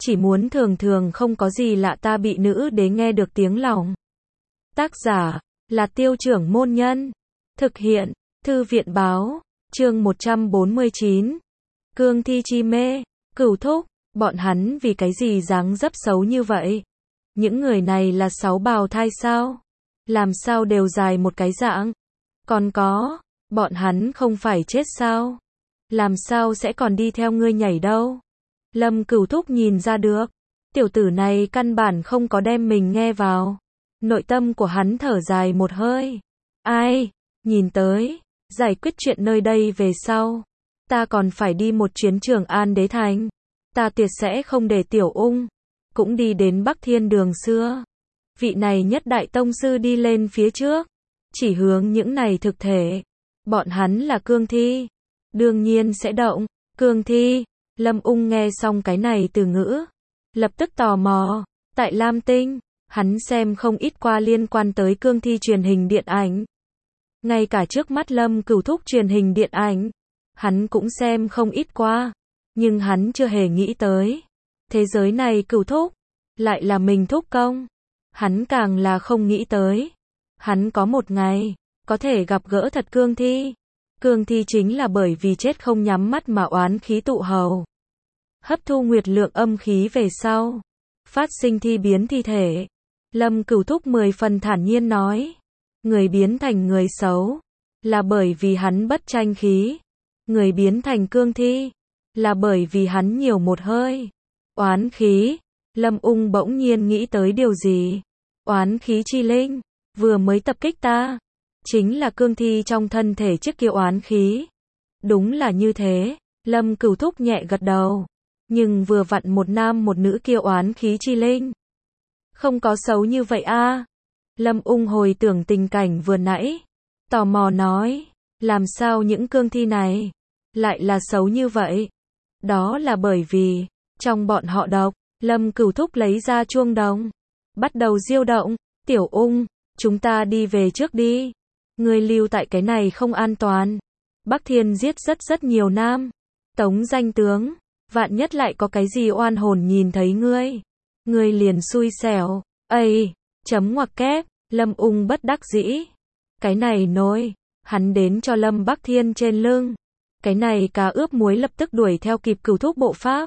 chỉ muốn thường thường không có gì lạ ta bị nữ đế nghe được tiếng lòng. Tác giả là Tiêu Trưởng Môn Nhân. Thực hiện Thư viện Báo. Chương 149. Cương thi chi mê. Cửu thúc, bọn hắn vì cái gì dáng dấp xấu như vậy? Những người này là sáu bào thai sao? Làm sao đều dài một cái dạng? Còn có, bọn hắn không phải chết sao? Làm sao sẽ còn đi theo ngươi nhảy đâu? Lâm Cửu thúc nhìn ra được, tiểu tử này căn bản không có đem mình nghe vào. Nội tâm của hắn thở dài một hơi. Ai, nhìn tới, giải quyết chuyện nơi đây về sau. Ta còn phải đi một chuyến Trường An Đế Thành. Ta tuyệt sẽ không để Tiểu Ung cũng đi đến Bắc Thiên Đường xưa. Vị này nhất đại tông sư đi lên phía trước, chỉ hướng những này thực thể. Bọn hắn là cương thi, đương nhiên sẽ động. Cương thi. Lâm Ung nghe xong cái này từ ngữ, lập tức tò mò. Tại Lam Tinh, hắn xem không ít qua liên quan tới cương thi truyền hình điện ảnh. Ngay cả trước mắt Lâm Cửu thúc truyền hình điện ảnh, hắn cũng xem không ít qua. Nhưng hắn chưa hề nghĩ tới, thế giới này Cửu thúc lại là mình thúc công. Hắn càng là không nghĩ tới, hắn có một ngày có thể gặp gỡ thật cương thi. Cương thi chính là bởi vì chết không nhắm mắt mà oán khí tụ hầu, hấp thu nguyệt lượng âm khí về sau, phát sinh thi biến thi thể. Lâm Cửu thúc 10 phần thản nhiên nói, người biến thành người xấu là bởi vì hắn bất tranh khí, người biến thành cương thi là bởi vì hắn nhiều một hơi oán khí. Lâm Ung bỗng nhiên nghĩ tới điều gì. Oán khí chi linh vừa mới tập kích ta, chính là cương thi trong thân thể trước kia oán khí. Đúng là như thế. Lâm Cửu thúc nhẹ gật đầu. Nhưng vừa vặn một nam một nữ kia oán khí chi linh không có xấu như vậy a. Lâm Ung hồi tưởng tình cảnh vừa nãy, tò mò nói, làm sao những cương thi này lại là xấu như vậy? Đó là bởi vì trong bọn họ độc. Lâm Cửu thúc lấy ra chuông đồng, bắt đầu diêu động. Tiểu Ung, chúng ta đi về trước đi. Ngươi lưu tại cái này không an toàn. Bắc Thiên giết rất nhiều nam tống danh tướng, vạn nhất lại có cái gì oan hồn nhìn thấy ngươi liền xui xẻo. Ây, chấm ngoặc kép. Lâm Ung bất đắc dĩ. Cái này nối, hắn đến cho Lâm Bắc Thiên trên lưng. Cái này cá ướp muối lập tức đuổi theo kịp Cửu thúc bộ pháp.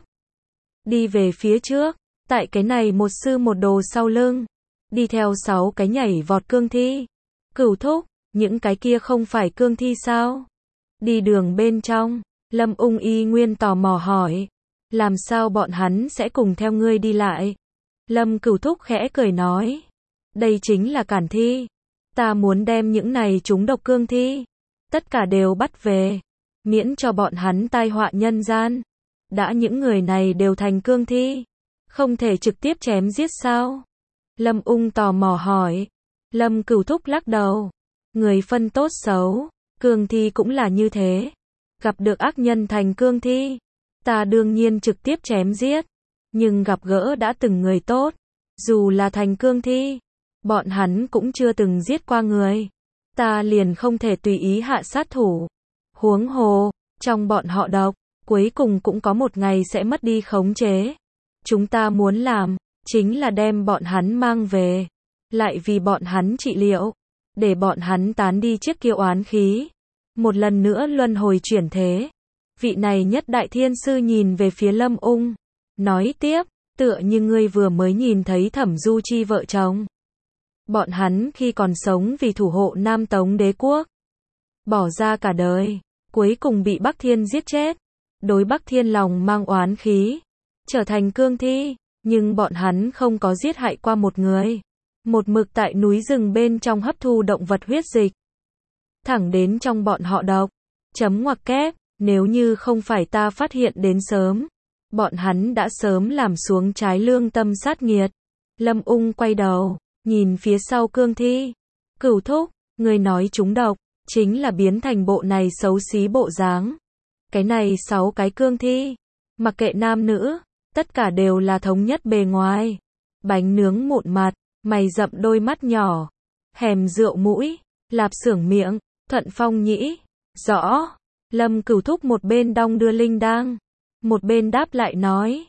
Đi về phía trước, tại cái này một sư một đồ sau lưng, đi theo 6 cái nhảy vọt cương thi. Cửu thúc, những cái kia không phải cương thi sao? Đi đường bên trong, Lâm Ung y nguyên tò mò hỏi, làm sao bọn hắn sẽ cùng theo ngươi đi lại? Lâm Cửu thúc khẽ cười nói, đây chính là cản thi. Ta muốn đem những này trúng độc cương thi tất cả đều bắt về, miễn cho bọn hắn tai họa nhân gian. Đã những người này đều thành cương thi, không thể trực tiếp chém giết sao? Lâm Ung tò mò hỏi. Lâm Cửu thúc lắc đầu. Người phân tốt xấu, cương thi cũng là như thế. Gặp được ác nhân thành cương thi, ta đương nhiên trực tiếp chém giết. Nhưng gặp gỡ đã từng người tốt, dù là thành cương thi, bọn hắn cũng chưa từng giết qua người, ta liền không thể tùy ý hạ sát thủ. Huống hồ, trong bọn họ độc, cuối cùng cũng có một ngày sẽ mất đi khống chế. Chúng ta muốn làm, chính là đem bọn hắn mang về, lại vì bọn hắn trị liệu, để bọn hắn tán đi chiếc kia oán khí, một lần nữa luân hồi chuyển thế. Vị này nhất đại thiên sư nhìn về phía Lâm Ung, nói tiếp, tựa như ngươi vừa mới nhìn thấy Thẩm Du Chi vợ chồng. Bọn hắn khi còn sống vì thủ hộ Nam Tống đế quốc, bỏ ra cả đời, cuối cùng bị Bắc Thiên giết chết. Đối Bắc Thiên lòng mang oán khí, trở thành cương thi, nhưng bọn hắn không có giết hại qua một người. Một mực tại núi rừng bên trong hấp thu động vật huyết dịch, thẳng đến trong bọn họ độc. Chấm ngoặc kép, nếu như không phải ta phát hiện đến sớm, bọn hắn đã sớm làm xuống trái lương tâm sát nghiệt. Lâm Ung quay đầu, nhìn phía sau cương thi. Cửu thúc, người nói chúng độc, chính là biến thành bộ này xấu xí bộ dáng. Cái này 6 cái cương thi, mặc kệ nam nữ, tất cả đều là thống nhất bề ngoài. Bánh nướng mụn mặt, mày rậm đôi mắt nhỏ, hèm rượu mũi, lạp xưởng miệng, thuận phong nhĩ. Rõ. Lâm Cửu thúc một bên đong đưa linh đang, một bên đáp lại nói,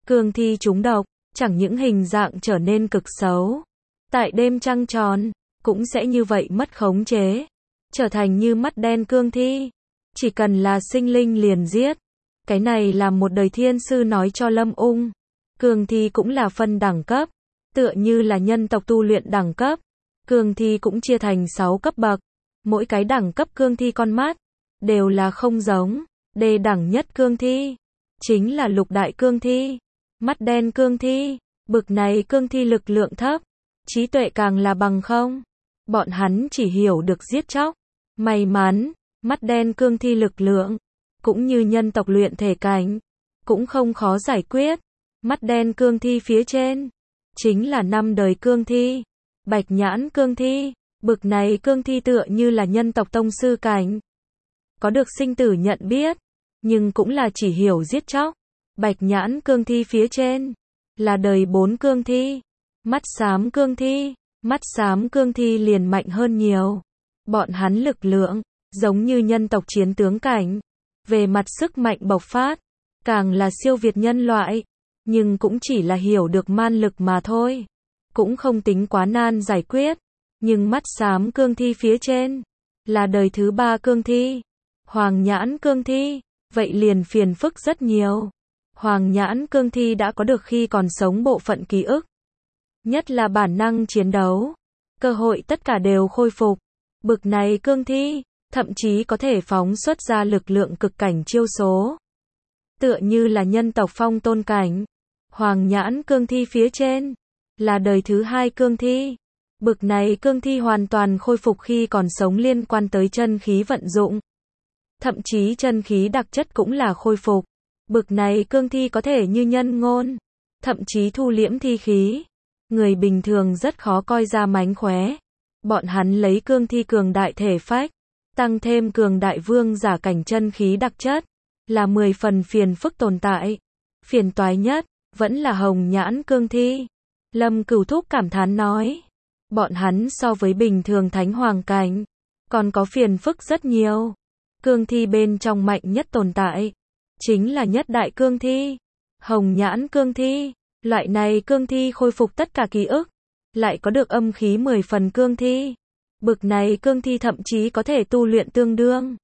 Cương thi trúng độc, chẳng những hình dạng trở nên cực xấu, tại đêm trăng tròn, cũng sẽ như vậy mất khống chế, trở thành như mắt đen cương thi. Chỉ cần là sinh linh liền giết. Cái này là một đời thiên sư nói cho Lâm Ung. Cương thi cũng là phân đẳng cấp, tựa như là nhân tộc tu luyện đẳng cấp. Cương thi cũng chia thành 6 cấp bậc, mỗi cái đẳng cấp cương thi con mắt đều là không giống. Đề đẳng nhất cương thi chính là lục đại cương thi, mắt đen cương thi. Bực này cương thi lực lượng thấp, trí tuệ càng là bằng không. Bọn hắn chỉ hiểu được giết chóc. May mắn, mắt đen cương thi lực lượng cũng như nhân tộc luyện thể cảnh, cũng không khó giải quyết. Mắt đen cương thi phía trên chính là 5 đời cương thi, bạch nhãn cương thi. Bực này cương thi tựa như là nhân tộc tông sư cảnh, có được sinh tử nhận biết, nhưng cũng là chỉ hiểu giết chóc. Bạch nhãn cương thi phía trên là đời 4 cương thi, mắt xám cương thi. Mắt xám cương thi liền mạnh hơn nhiều. Bọn hắn lực lượng giống như nhân tộc chiến tướng cảnh, về mặt sức mạnh bộc phát càng là siêu việt nhân loại, nhưng cũng chỉ là hiểu được man lực mà thôi, cũng không tính quá nan giải quyết. Nhưng mắt xám cương thi phía trên là đời thứ 3 cương thi, hoàng nhãn cương thi, vậy liền phiền phức rất nhiều. Hoàng nhãn cương thi đã có được khi còn sống bộ phận ký ức, nhất là bản năng chiến đấu, cơ hội tất cả đều khôi phục. Bực này cương thi thậm chí có thể phóng xuất ra lực lượng cực cảnh chiêu số, tựa như là nhân tộc phong tôn cảnh. Hoàng nhãn cương thi phía trên là đời thứ 2 cương thi. Bực này cương thi hoàn toàn khôi phục khi còn sống liên quan tới chân khí vận dụng, thậm chí chân khí đặc chất cũng là khôi phục. Bực này cương thi có thể như nhân ngôn, thậm chí thu liễm thi khí. Người bình thường rất khó coi ra mánh khóe. Bọn hắn lấy cương thi cường đại thể phách, tăng thêm cường đại vương giả cảnh chân khí đặc chất, là 10 phần phiền phức tồn tại. Phiền toái nhất vẫn là hồng nhãn cương thi. Lâm Cửu Thúc cảm thán nói, bọn hắn so với bình thường thánh hoàng cảnh còn có phiền phức rất nhiều. Cương thi bên trong mạnh nhất tồn tại chính là nhất đại cương thi, hồng nhãn cương thi. Loại này cương thi khôi phục tất cả ký ức, lại có được âm khí 10 phần cương thi. Bực này cương thi thậm chí có thể tu luyện tương đương.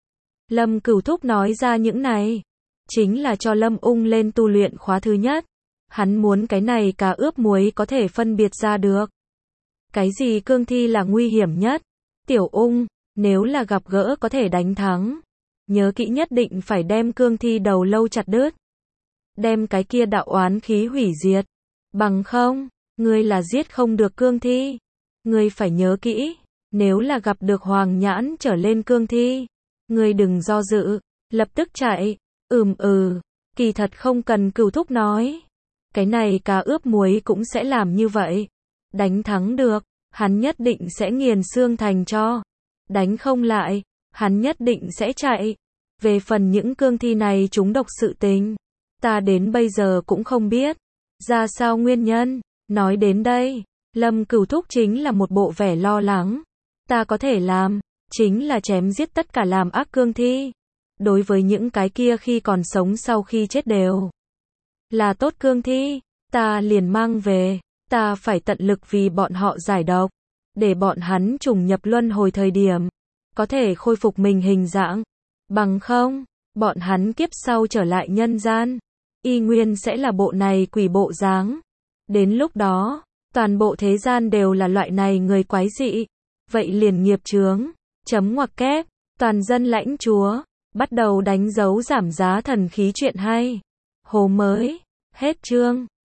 Lâm Cửu Thúc nói ra những này, chính là cho Lâm Ung lên tu luyện khóa thứ nhất. Hắn muốn cái này cá ướp muối có thể phân biệt ra được cái gì cương thi là nguy hiểm nhất. Tiểu Ung, nếu là gặp gỡ có thể đánh thắng, nhớ kỹ nhất định phải đem cương thi đầu lâu chặt đứt, đem cái kia đạo oán khí hủy diệt. Bằng không, ngươi là giết không được cương thi. Ngươi phải nhớ kỹ, nếu là gặp được hoàng nhãn trở lên cương thi, ngươi đừng do dự, lập tức chạy. Kỳ thật không cần Cửu Thúc nói, cái này cá ướp muối cũng sẽ làm như vậy. Đánh thắng được, hắn nhất định sẽ nghiền xương thành tro. Đánh không lại, hắn nhất định sẽ chạy. Về phần những cương thi này chúng độc sự tình, ta đến bây giờ cũng không biết ra sao nguyên nhân. Nói đến đây, Lâm Cửu Thúc chính là một bộ vẻ lo lắng. Ta có thể làm chính là chém giết tất cả làm ác cương thi. Đối với những cái kia khi còn sống sau khi chết đều là tốt cương thi, ta liền mang về. Ta phải tận lực vì bọn họ giải độc, để bọn hắn trùng nhập luân hồi thời điểm có thể khôi phục mình hình dạng. Bằng không, bọn hắn kiếp sau trở lại nhân gian, y nguyên sẽ là bộ này quỷ bộ dáng. Đến lúc đó, toàn bộ thế gian đều là loại này người quái dị. Vậy liền nghiệp chướng. Chấm ngoặc kép. Toàn dân lãnh chúa bắt đầu đánh dấu giảm giá thần khí chuyện hay. Hồ mới. Hết chương.